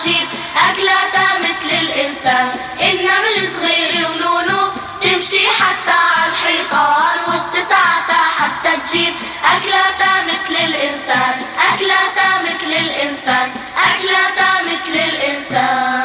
تجيب أكلاتها مثل الإنسان. النمل صغيرة ولولو تمشي حتى عالحيطان، وبتسعى حتى تجيب أكلاتها مثل الإنسان، أكلاتها مثل الإنسان، أكلاتها مثل الإنسان.